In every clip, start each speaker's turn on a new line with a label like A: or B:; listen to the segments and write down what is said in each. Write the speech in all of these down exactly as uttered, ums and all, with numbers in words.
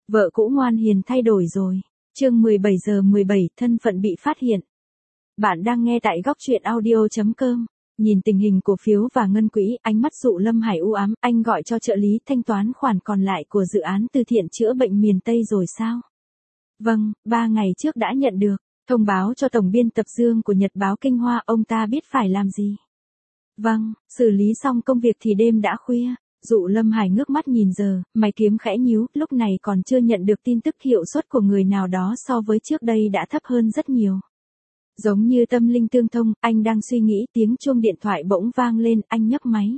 A: Vợ cũ ngoan hiền thay đổi rồi. Chương mười bảy giờ mười bảy, thân phận bị phát hiện. Bạn đang nghe tại góc truyện audio chấm com. Nhìn tình hình cổ phiếu và ngân quỹ, ánh mắt Dụ Lâm Hải u ám, anh gọi cho trợ lý thanh toán khoản còn lại của dự án từ thiện chữa bệnh miền Tây rồi sao? Vâng, ba ngày trước đã nhận được. Thông báo cho tổng biên tập Dương của Nhật báo Kinh Hoa, ông ta biết phải làm gì. Vâng, xử lý xong công việc thì đêm đã khuya. Dụ Lâm Hải ngước mắt nhìn giờ, mày kiếm khẽ nhíu, lúc này còn chưa nhận được tin tức hiệu suất của người nào đó so với trước đây đã thấp hơn rất nhiều. Giống như tâm linh tương thông, anh đang suy nghĩ, tiếng chuông điện thoại bỗng vang lên, anh nhấc máy.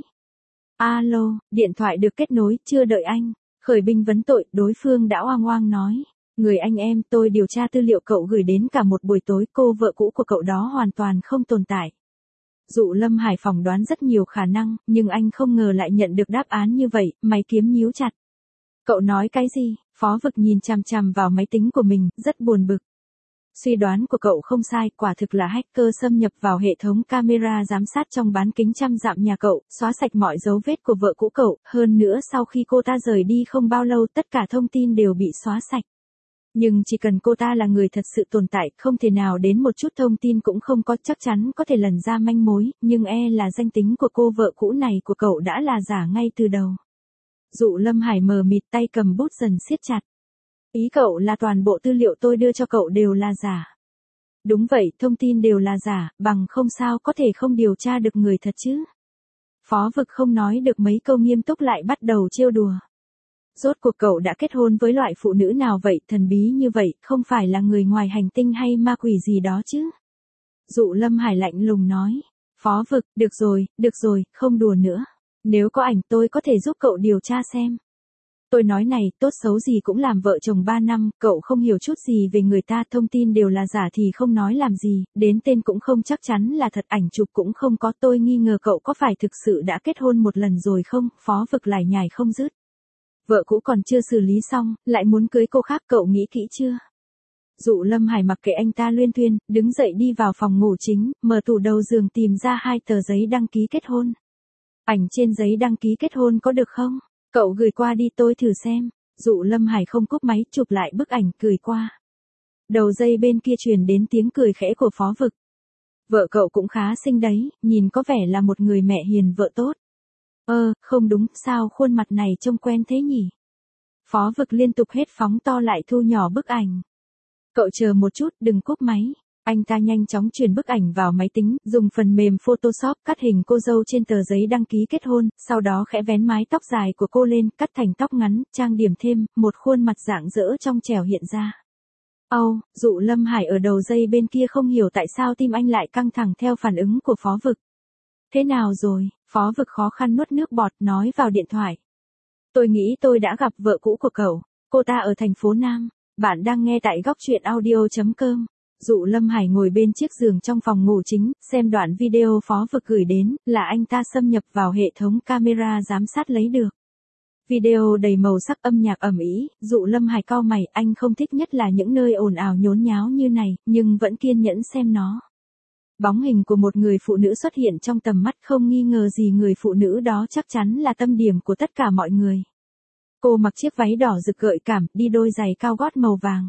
A: Alo, điện thoại được kết nối, chưa đợi anh khởi binh vấn tội, đối phương đã oang oang nói. Người anh em, tôi điều tra tư liệu cậu gửi đến cả một buổi tối, cô vợ cũ của cậu đó hoàn toàn không tồn tại. Dụ Lâm Hải phỏng đoán rất nhiều khả năng, nhưng anh không ngờ lại nhận được đáp án như vậy, máy kiếm nhíu chặt. Cậu nói cái gì? Phó Vực nhìn chằm chằm vào máy tính của mình, rất buồn bực. Suy đoán của cậu không sai, quả thực là hacker xâm nhập vào hệ thống camera giám sát trong bán kính trăm dặm nhà cậu, xóa sạch mọi dấu vết của vợ cũ cậu, hơn nữa sau khi cô ta rời đi không bao lâu tất cả thông tin đều bị xóa sạch. Nhưng chỉ cần cô ta là người thật sự tồn tại, không thể nào đến một chút thông tin cũng không có, chắc chắn có thể lần ra manh mối, nhưng e là danh tính của cô vợ cũ này của cậu đã là giả ngay từ đầu. Dụ Lâm Hải mờ mịt, tay cầm bút dần siết chặt. Ý cậu là toàn bộ tư liệu tôi đưa cho cậu đều là giả. Đúng vậy, thông tin đều là giả, bằng không sao có thể không điều tra được người thật chứ. Phó Vực không nói được mấy câu nghiêm túc lại bắt đầu trêu đùa. Rốt cuộc cậu đã kết hôn với loại phụ nữ nào vậy, thần bí như vậy, không phải là người ngoài hành tinh hay ma quỷ gì đó chứ? Dụ Lâm Hải lạnh lùng nói. Phó Vực, được rồi, được rồi, không đùa nữa. Nếu có ảnh tôi có thể giúp cậu điều tra xem. Tôi nói này, tốt xấu gì cũng làm vợ chồng ba năm, cậu không hiểu chút gì về người ta, thông tin đều là giả thì không nói làm gì, đến tên cũng không chắc chắn là thật, ảnh chụp cũng không có, tôi nghi ngờ cậu có phải thực sự đã kết hôn một lần rồi không? Phó Vực lải nhải không dứt. Vợ cũ còn chưa xử lý xong, lại muốn cưới cô khác, cậu nghĩ kỹ chưa? Dụ Lâm Hải mặc kệ anh ta luyên thuyên, đứng dậy đi vào phòng ngủ chính, mở tủ đầu giường tìm ra hai tờ giấy đăng ký kết hôn. Ảnh trên giấy đăng ký kết hôn có được không? Cậu gửi qua đi tôi thử xem. Dụ Lâm Hải không cúp máy, chụp lại bức ảnh, gửi qua. Đầu dây bên kia truyền đến tiếng cười khẽ của Phó Vực. Vợ cậu cũng khá xinh đấy, nhìn có vẻ là một người mẹ hiền vợ tốt. Ơ, không đúng, sao khuôn mặt này trông quen thế nhỉ? Phó Vực liên tục hét phóng to lại thu nhỏ bức ảnh. Cậu chờ một chút, đừng cúp máy. Anh ta nhanh chóng truyền bức ảnh vào máy tính, dùng phần mềm Photoshop cắt hình cô dâu trên tờ giấy đăng ký kết hôn, sau đó khẽ vén mái tóc dài của cô lên, cắt thành tóc ngắn, trang điểm thêm, một khuôn mặt rạng rỡ trong trẻo hiện ra. Âu, oh, Dụ Lâm Hải ở đầu dây bên kia không hiểu tại sao tim anh lại căng thẳng theo phản ứng của Phó Vực. Thế nào rồi? Phó Vực khó khăn nuốt nước bọt, nói vào điện thoại. Tôi nghĩ tôi đã gặp vợ cũ của cậu, cô ta ở thành phố Nam. Bạn đang nghe tại góc truyện audio chấm com. Dụ Lâm Hải ngồi bên chiếc giường trong phòng ngủ chính, xem đoạn video Phó Vực gửi đến, là anh ta xâm nhập vào hệ thống camera giám sát lấy được. Video đầy màu sắc, âm nhạc ầm ĩ, Dụ Lâm Hải cau mày, anh không thích nhất là những nơi ồn ào nhốn nháo như này, nhưng vẫn kiên nhẫn xem nó. Bóng hình của một người phụ nữ xuất hiện trong tầm mắt, không nghi ngờ gì người phụ nữ đó chắc chắn là tâm điểm của tất cả mọi người. Cô mặc chiếc váy đỏ rực gợi cảm, đi đôi giày cao gót màu vàng.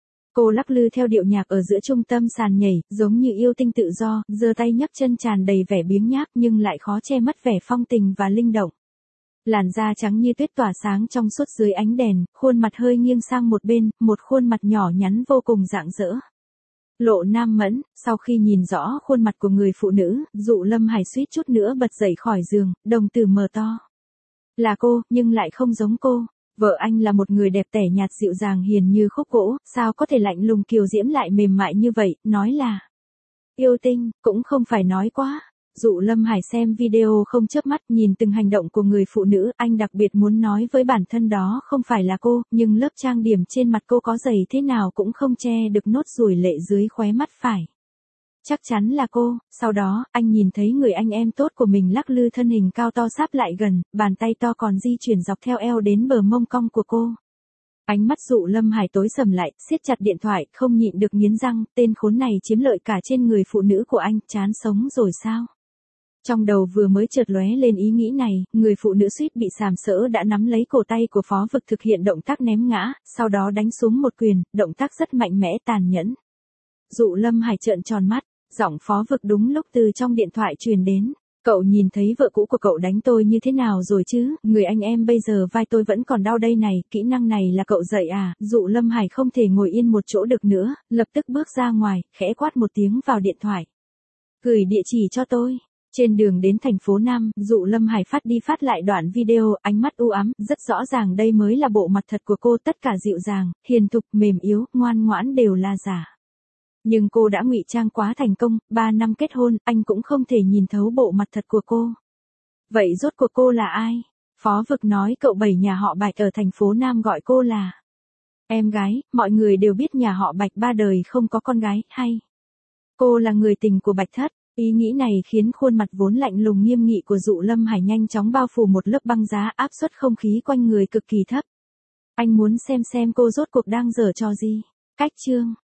A: Cô lắc lư theo điệu nhạc ở giữa trung tâm sàn nhảy, giống như yêu tinh tự do, giơ tay nhấc chân tràn đầy vẻ biếng nhác nhưng lại khó che mất vẻ phong tình và linh động. Làn da trắng như tuyết tỏa sáng trong suốt dưới ánh đèn, khuôn mặt hơi nghiêng sang một bên, một khuôn mặt nhỏ nhắn vô cùng rạng rỡ. Lộ nam mẫn, sau khi nhìn rõ khuôn mặt của người phụ nữ, Dụ Lâm Hải suýt chút nữa bật dậy khỏi giường, đồng tử mở to. Là cô, nhưng lại không giống cô. Vợ anh là một người đẹp tẻ nhạt dịu dàng hiền như khúc gỗ, sao có thể lạnh lùng kiều diễm lại mềm mại như vậy, nói là yêu tinh, cũng không phải nói quá. Dụ Lâm Hải xem video không chớp mắt, nhìn từng hành động của người phụ nữ, anh đặc biệt muốn nói với bản thân đó không phải là cô, nhưng lớp trang điểm trên mặt cô có dày thế nào cũng không che được nốt ruồi lệ dưới khóe mắt phải. Chắc chắn là cô. Sau đó, anh nhìn thấy người anh em tốt của mình lắc lư thân hình cao to sáp lại gần, bàn tay to còn di chuyển dọc theo eo đến bờ mông cong của cô. Ánh mắt Dụ Lâm Hải tối sầm lại, siết chặt điện thoại, không nhịn được nghiến răng, tên khốn này chiếm lợi cả trên người phụ nữ của anh, chán sống rồi sao? Trong đầu vừa mới chợt lóe lên ý nghĩ này, người phụ nữ suýt bị sàm sỡ đã nắm lấy cổ tay của Phó Vực thực hiện động tác ném ngã, sau đó đánh xuống một quyền, động tác rất mạnh mẽ tàn nhẫn. Dụ Lâm Hải trợn tròn mắt, giọng Phó Vực đúng lúc từ trong điện thoại truyền đến. Cậu nhìn thấy vợ cũ của cậu đánh tôi như thế nào rồi chứ, người anh em bây giờ vai tôi vẫn còn đau đây này, kỹ năng này là cậu dạy à, Dụ Lâm Hải không thể ngồi yên một chỗ được nữa, lập tức bước ra ngoài, khẽ quát một tiếng vào điện thoại. Gửi địa chỉ cho tôi. Trên đường đến thành phố Nam, Dụ Lâm Hải phát đi phát lại đoạn video, ánh mắt u ám, rất rõ ràng đây mới là bộ mặt thật của cô, tất cả dịu dàng, hiền thục, mềm yếu, ngoan ngoãn đều là giả. Nhưng cô đã ngụy trang quá thành công, ba năm kết hôn, anh cũng không thể nhìn thấu bộ mặt thật của cô. Vậy rốt cuộc cô là ai? Phó Vực nói cậu Bảy nhà họ Bạch ở thành phố Nam gọi cô là em gái, mọi người đều biết nhà họ Bạch ba đời không có con gái, hay cô là người tình của Bạch Thất. Ý nghĩ này khiến khuôn mặt vốn lạnh lùng nghiêm nghị của Dụ Lâm Hải nhanh chóng bao phủ một lớp băng giá, áp suất không khí quanh người cực kỳ thấp. Anh muốn xem xem cô rốt cuộc đang giở trò gì. Cách chương